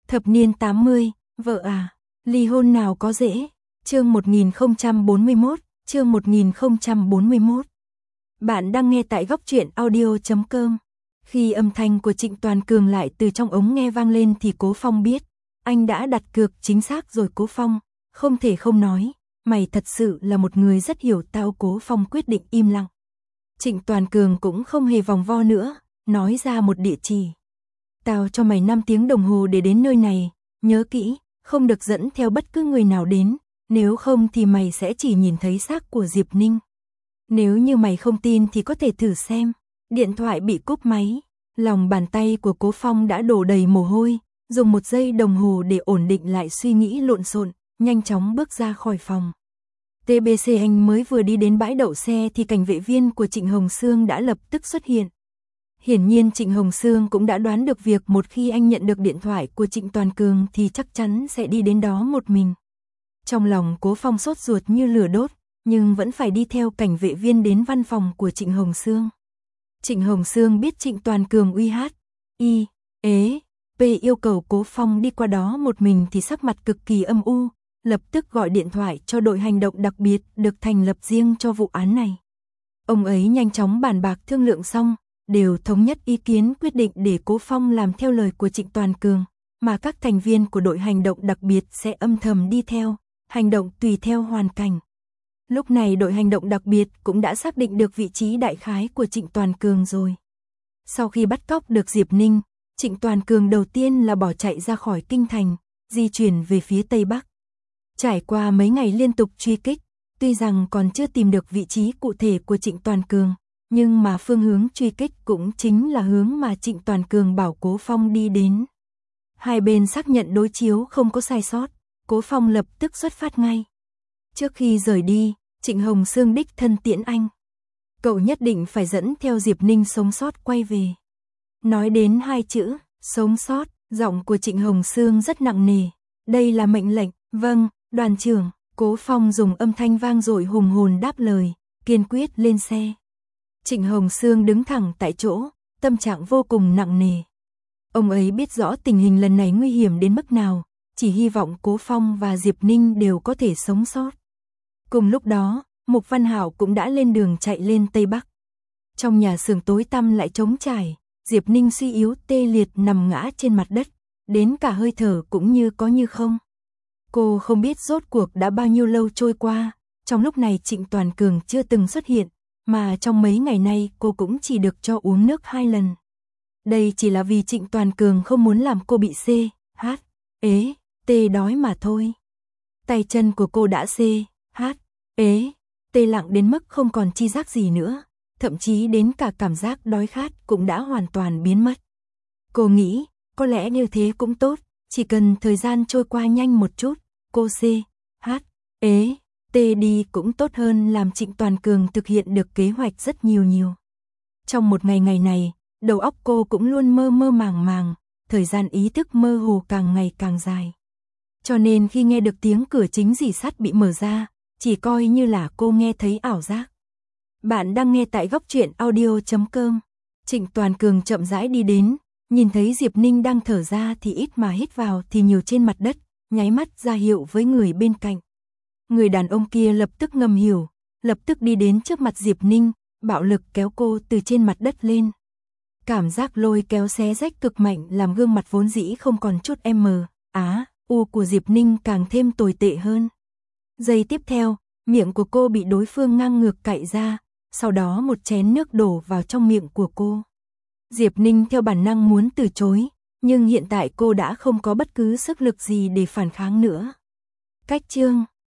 Thập niên 80, vợ à, ly hôn nào có dễ. Chương 1041, chương 1041. Bạn đang nghe tại góc truyện audio.com. Khi âm thanh của Trịnh Toàn Cường lại từ trong ống nghe vang lên thì Cố Phong biết, anh đã đặt cược chính xác rồi. Cố Phong, không thể không nói, mày thật sự là một người rất hiểu tao. Cố Phong quyết định im lặng. Trịnh Toàn Cường cũng không hề vòng vo nữa, nói ra một địa chỉ. Tao cho mày 5 tiếng đồng hồ để đến nơi này, nhớ kỹ, không được dẫn theo bất cứ người nào đến, nếu không thì mày sẽ chỉ nhìn thấy xác của Diệp Ninh. Nếu như mày không tin thì có thể thử xem. Điện thoại bị cúp máy, lòng bàn tay của Cố Phong đã đổ đầy mồ hôi, dùng 1 giây đồng hồ để ổn định lại suy nghĩ lộn xộn, nhanh chóng bước ra khỏi phòng. TBC anh mới vừa đi đến bãi đậu xe thì cảnh vệ viên của Trịnh Hồng Sương đã lập tức xuất hiện. Hiển nhiên Trịnh Hồng Sương cũng đã đoán được việc một khi anh nhận được điện thoại của Trịnh Toàn Cường thì chắc chắn sẽ đi đến đó một mình. Trong lòng Cố Phong sốt ruột như lửa đốt, nhưng vẫn phải đi theo cảnh vệ viên đến văn phòng của Trịnh Hồng Sương. Trịnh Hồng Sương biết Trịnh Toàn Cường yêu cầu Cố Phong đi qua đó một mình thì sắc mặt cực kỳ âm u, lập tức gọi điện thoại cho đội hành động đặc biệt được thành lập riêng cho vụ án này. Ông ấy nhanh chóng bàn bạc thương lượng xong, đều thống nhất ý kiến quyết định để Cố Phong làm theo lời của Trịnh Toàn Cường, mà các thành viên của đội hành động đặc biệt sẽ âm thầm đi theo, hành động tùy theo hoàn cảnh. Lúc này đội hành động đặc biệt cũng đã xác định được vị trí đại khái của Trịnh Toàn Cường rồi. Sau khi bắt cóc được Diệp Ninh, Trịnh Toàn Cường đầu tiên là bỏ chạy ra khỏi kinh thành, di chuyển về phía Tây Bắc. Trải qua mấy ngày liên tục truy kích, tuy rằng còn chưa tìm được vị trí cụ thể của Trịnh Toàn Cường, nhưng mà phương hướng truy kích cũng chính là hướng mà Trịnh Toàn Cường bảo Cố Phong đi đến. Hai bên xác nhận đối chiếu không có sai sót, Cố Phong lập tức xuất phát ngay. Trước khi rời đi, Trịnh Hồng Sương đích thân tiễn anh. Cậu nhất định phải dẫn theo Diệp Ninh sống sót quay về. Nói đến 2 chữ, sống sót, giọng của Trịnh Hồng Sương rất nặng nề. Đây là mệnh lệnh, vâng, đoàn trưởng. Cố Phong dùng âm thanh vang dội hùng hồn đáp lời, kiên quyết lên xe. Trịnh Hồng Sương đứng thẳng tại chỗ, tâm trạng vô cùng nặng nề. Ông ấy biết rõ tình hình lần này nguy hiểm đến mức nào, chỉ hy vọng Cố Phong và Diệp Ninh đều có thể sống sót. Cùng lúc đó, Mục Văn Hạo cũng đã lên đường chạy lên Tây Bắc. Trong nhà xưởng tối tăm lại trống trải, Diệp Ninh suy yếu tê liệt nằm ngã trên mặt đất, đến cả hơi thở cũng như có như không. Cô không biết rốt cuộc đã bao nhiêu lâu trôi qua, trong lúc này Trịnh Toàn Cường chưa từng xuất hiện, mà trong mấy ngày nay cô cũng chỉ được cho uống nước 2 lần. Đây chỉ là vì Trịnh Toàn Cường không muốn làm cô bị đói mà thôi. Tay chân của cô đã tê lặng đến mức không còn chi giác gì nữa, thậm chí đến cả cảm giác đói khát cũng đã hoàn toàn biến mất. Cô nghĩ, có lẽ như thế cũng tốt, chỉ cần thời gian trôi qua nhanh một chút, cô đi cũng tốt hơn làm Trịnh Toàn Cường thực hiện được kế hoạch rất nhiều. Trong một ngày này, đầu óc cô cũng luôn mơ mơ màng màng, thời gian ý thức mơ hồ càng ngày càng dài. Cho nên khi nghe được tiếng cửa chính rỉ sắt bị mở ra, chỉ coi như là cô nghe thấy ảo giác. Bạn đang nghe tại góc truyện audio.com. Trịnh Toàn Cường chậm rãi đi đến, nhìn thấy Diệp Ninh đang thở ra thì ít mà hít vào thì nhiều trên mặt đất, nháy mắt ra hiệu với người bên cạnh. Người đàn ông kia lập tức ngầm hiểu, lập tức đi đến trước mặt Diệp Ninh, bạo lực kéo cô từ trên mặt đất lên. Cảm giác lôi kéo xé rách cực mạnh làm gương mặt vốn dĩ không còn chút u của Diệp Ninh càng thêm tồi tệ hơn. Giây tiếp theo, miệng của cô bị đối phương ngang ngược cạy ra, sau đó một chén nước đổ vào trong miệng của cô. Diệp Ninh theo bản năng muốn từ chối, nhưng hiện tại cô đã không có bất cứ sức lực gì để phản kháng nữa. Cách chương